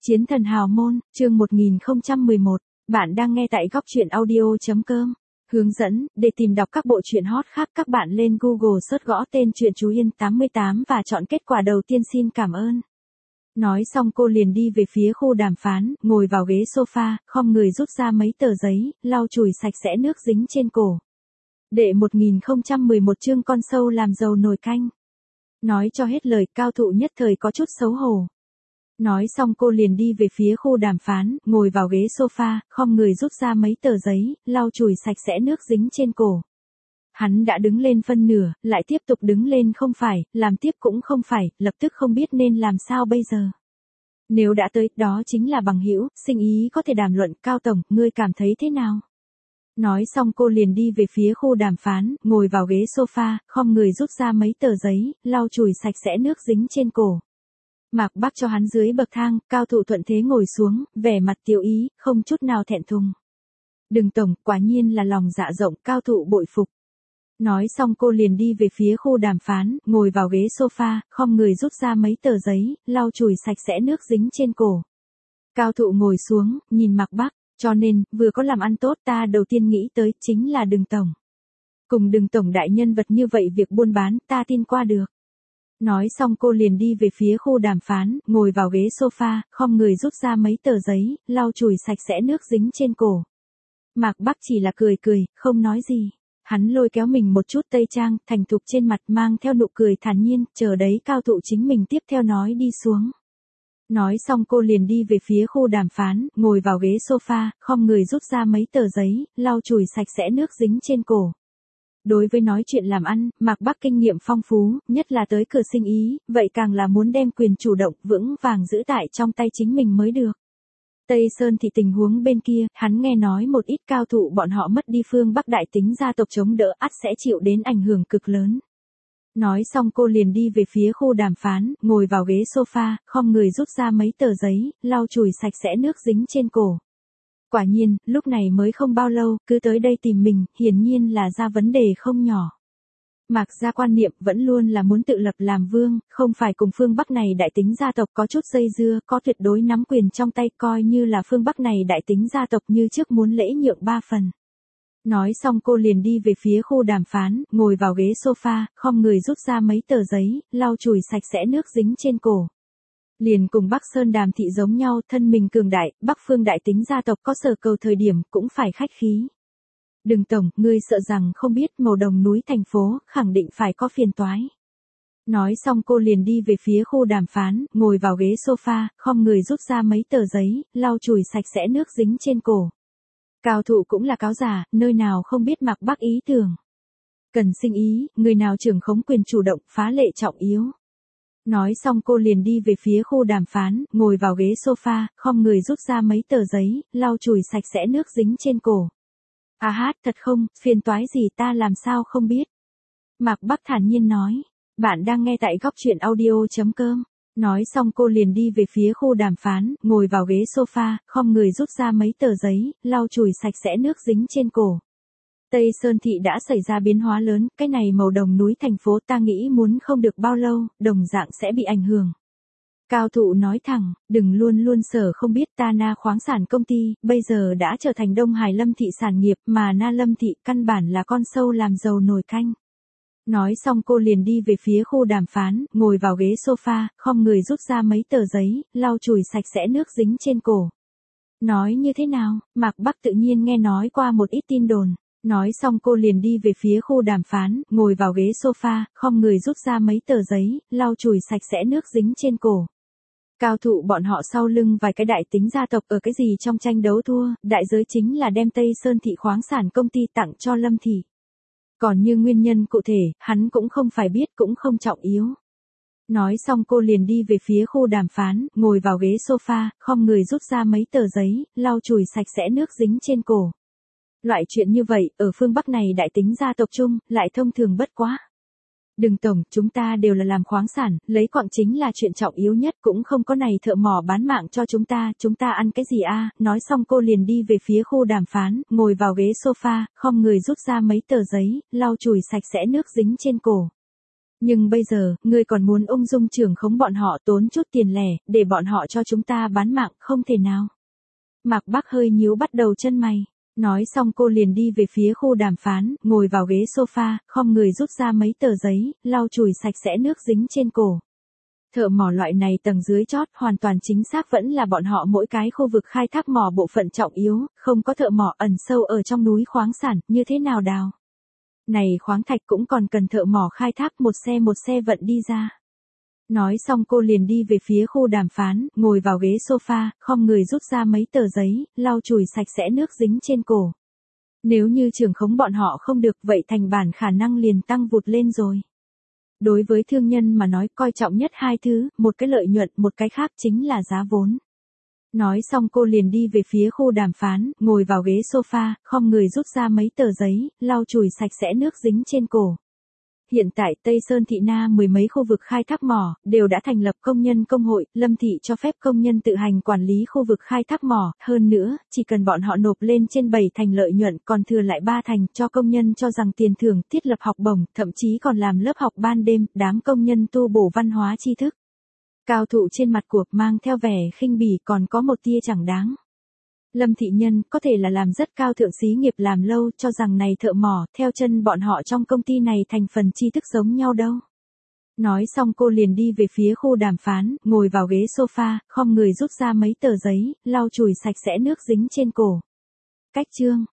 Chiến thần hào môn, chương 1011, bạn đang nghe tại góc truyện audio.com. Hướng dẫn, để tìm đọc các bộ truyện hot khác các bạn lên Google search gõ tên truyện Chú Yên 88 và chọn kết quả đầu tiên xin cảm ơn. Nói xong cô liền đi về phía khu đàm phán, ngồi vào ghế sofa, khom người rút ra mấy tờ giấy, lau chùi sạch sẽ nước dính trên cổ. Đệ 1011 chương con sâu làm dầu nồi canh. Nói cho hết lời, cao thụ nhất thời có chút xấu hổ. Nói xong cô liền đi về phía khu đàm phán, ngồi vào ghế sofa, khom người rút ra mấy tờ giấy, lau chùi sạch sẽ nước dính trên cổ. Hắn đã đứng lên phân nửa, lại tiếp tục đứng lên không phải, làm tiếp cũng không phải, lập tức không biết nên làm sao bây giờ. Nếu đã tới, đó chính là bằng hữu, sinh ý có thể đàm luận, Cao tổng, ngươi cảm thấy thế nào? Nói xong cô liền đi về phía khu đàm phán, ngồi vào ghế sofa, khom người rút ra mấy tờ giấy, lau chùi sạch sẽ nước dính trên cổ. Mạc Bắc cho hắn dưới bậc thang, Cao thụ thuận thế ngồi xuống, vẻ mặt tiêu ý, không chút nào thẹn thùng. Đừng tổng, quả nhiên là lòng dạ rộng, Cao thụ bội phục. Nói xong cô liền đi về phía khu đàm phán, ngồi vào ghế sofa, khom người rút ra mấy tờ giấy, lau chùi sạch sẽ nước dính trên cổ. Cao thụ ngồi xuống, nhìn Mạc Bắc, cho nên, vừa có làm ăn tốt ta đầu tiên nghĩ tới, chính là Đừng tổng. Cùng Đừng tổng đại nhân vật như vậy việc buôn bán, ta tin qua được. Nói xong cô liền đi về phía khu đàm phán, ngồi vào ghế sofa, khom người rút ra mấy tờ giấy, lau chùi sạch sẽ nước dính trên cổ. Mạc Bắc chỉ là cười cười, không nói gì. Hắn lôi kéo mình một chút tây trang, thành thục trên mặt mang theo nụ cười thản nhiên, chờ đấy Cao thụ chính mình tiếp theo nói đi xuống. Nói xong cô liền đi về phía khu đàm phán, ngồi vào ghế sofa, khom người rút ra mấy tờ giấy, lau chùi sạch sẽ nước dính trên cổ. Đối với nói chuyện làm ăn, Mạc Bắc kinh nghiệm phong phú, nhất là tới cửa sinh ý, vậy càng là muốn đem quyền chủ động vững vàng giữ tại trong tay chính mình mới được. Tây Sơn thì tình huống bên kia, hắn nghe nói một ít cao thủ bọn họ mất đi phương Bắc đại tính gia tộc chống đỡ ắt sẽ chịu đến ảnh hưởng cực lớn. Nói xong cô liền đi về phía khu đàm phán, ngồi vào ghế sofa, khom người rút ra mấy tờ giấy, lau chùi sạch sẽ nước dính trên cổ. Quả nhiên, lúc này mới không bao lâu, cứ tới đây tìm mình, hiển nhiên là ra vấn đề không nhỏ. Mạc gia quan niệm vẫn luôn là muốn tự lập làm vương, không phải cùng phương Bắc này đại tính gia tộc có chút dây dưa, có tuyệt đối nắm quyền trong tay, coi như là phương Bắc này đại tính gia tộc như trước muốn lễ nhượng 3 phần. Nói xong cô liền đi về phía khu đàm phán, ngồi vào ghế sofa, khom người rút ra mấy tờ giấy, lau chùi sạch sẽ nước dính trên cổ. Liền cùng Bắc Sơn Đàm thị giống nhau, thân mình cường đại, Bắc phương đại tính gia tộc có sở cầu thời điểm cũng phải khách khí. Đừng tổng, ngươi sợ rằng không biết màu đồng núi thành phố, khẳng định phải có phiền toái. Nói xong cô liền đi về phía khu đàm phán, ngồi vào ghế sofa, khom người rút ra mấy tờ giấy, lau chùi sạch sẽ nước dính trên cổ. Cao thụ cũng là cáo giả, nơi nào không biết Mạc Bắc ý tưởng. Cần sinh ý, người nào trưởng khống quyền chủ động, phá lệ trọng yếu. Nói xong cô liền đi về phía khu đàm phán, ngồi vào ghế sofa, khom người rút ra mấy tờ giấy, lau chùi sạch sẽ nước dính trên cổ. À hát, thật không, phiền toái gì ta làm sao không biết. Mạc Bắc thản nhiên nói, bạn đang nghe tại góc truyện audio.com. Nói xong cô liền đi về phía khu đàm phán, ngồi vào ghế sofa, khom người rút ra mấy tờ giấy, lau chùi sạch sẽ nước dính trên cổ. Tây Sơn thị đã xảy ra biến hóa lớn, cái này màu đồng núi thành phố ta nghĩ muốn không được bao lâu, đồng dạng sẽ bị ảnh hưởng. Cao thụ nói thẳng, đừng luôn luôn sở không biết ta Na khoáng sản công ty, bây giờ đã trở thành Đông Hải Lâm thị sản nghiệp mà Na Lâm thị căn bản là con sâu làm dầu nồi canh. Nói xong cô liền đi về phía khu đàm phán, ngồi vào ghế sofa, khom người rút ra mấy tờ giấy, lau chùi sạch sẽ nước dính trên cổ. Nói như thế nào, Mạc Bắc tự nhiên nghe nói qua một ít tin đồn. Nói xong cô liền đi về phía khu đàm phán, ngồi vào ghế sofa, khom người rút ra mấy tờ giấy, lau chùi sạch sẽ nước dính trên cổ. Cao thụ bọn họ sau lưng vài cái đại tính gia tộc ở cái gì trong tranh đấu thua, đại giới chính là đem Tây Sơn thị khoáng sản công ty tặng cho Lâm thị. Còn như nguyên nhân cụ thể, hắn cũng không phải biết cũng không trọng yếu. Nói xong cô liền đi về phía khu đàm phán, ngồi vào ghế sofa, khom người rút ra mấy tờ giấy, lau chùi sạch sẽ nước dính trên cổ. Loại chuyện như vậy, ở phương Bắc này đại tính gia tộc chung, lại thông thường bất quá. Đừng tổng, chúng ta đều là làm khoáng sản, lấy quặng chính là chuyện trọng yếu nhất, cũng không có này thợ mỏ bán mạng cho chúng ta ăn cái gì a? Nói xong cô liền đi về phía khu đàm phán, ngồi vào ghế sofa, khom người rút ra mấy tờ giấy, lau chùi sạch sẽ nước dính trên cổ. Nhưng bây giờ, ngươi còn muốn ung dung trưởng khống bọn họ tốn chút tiền lẻ, để bọn họ cho chúng ta bán mạng, không thể nào. Mạc Bắc hơi nhíu bắt đầu chân mày. Nói xong cô liền đi về phía khu đàm phán, ngồi vào ghế sofa, khom người rút ra mấy tờ giấy, lau chùi sạch sẽ nước dính trên cổ. Thợ mỏ loại này tầng dưới chót hoàn toàn chính xác vẫn là bọn họ mỗi cái khu vực khai thác mỏ bộ phận trọng yếu, không có thợ mỏ ẩn sâu ở trong núi khoáng sản, như thế nào đào. Này khoáng thạch cũng còn cần thợ mỏ khai thác một xe vận đi ra. Nói xong cô liền đi về phía khu đàm phán, ngồi vào ghế sofa, khom người rút ra mấy tờ giấy, lau chùi sạch sẽ nước dính trên cổ. Nếu như trưởng khống bọn họ không được vậy thành bản khả năng liền tăng vụt lên rồi. Đối với thương nhân mà nói coi trọng nhất hai thứ, một cái lợi nhuận, một cái khác chính là giá vốn. Nói xong cô liền đi về phía khu đàm phán, ngồi vào ghế sofa, khom người rút ra mấy tờ giấy, lau chùi sạch sẽ nước dính trên cổ. Hiện tại Tây Sơn Thị Na mười mấy khu vực khai thác mỏ, đều đã thành lập công nhân công hội, Lâm Thị cho phép công nhân tự hành quản lý khu vực khai thác mỏ, hơn nữa, chỉ cần bọn họ nộp lên trên 7 thành lợi nhuận còn thừa lại 3 thành cho công nhân cho rằng tiền thưởng, thiết lập học bổng, thậm chí còn làm lớp học ban đêm, đám công nhân tu bổ văn hóa tri thức. Cao thụ trên mặt cuộc mang theo vẻ khinh bỉ còn có một tia chẳng đáng. Lâm Thị Nhân có thể là làm rất cao thượng xí nghiệp làm lâu cho rằng này thợ mỏ, theo chân bọn họ trong công ty này thành phần tri thức giống nhau đâu. Nói xong cô liền đi về phía khu đàm phán, ngồi vào ghế sofa, khom người rút ra mấy tờ giấy, lau chùi sạch sẽ nước dính trên cổ. Cách chương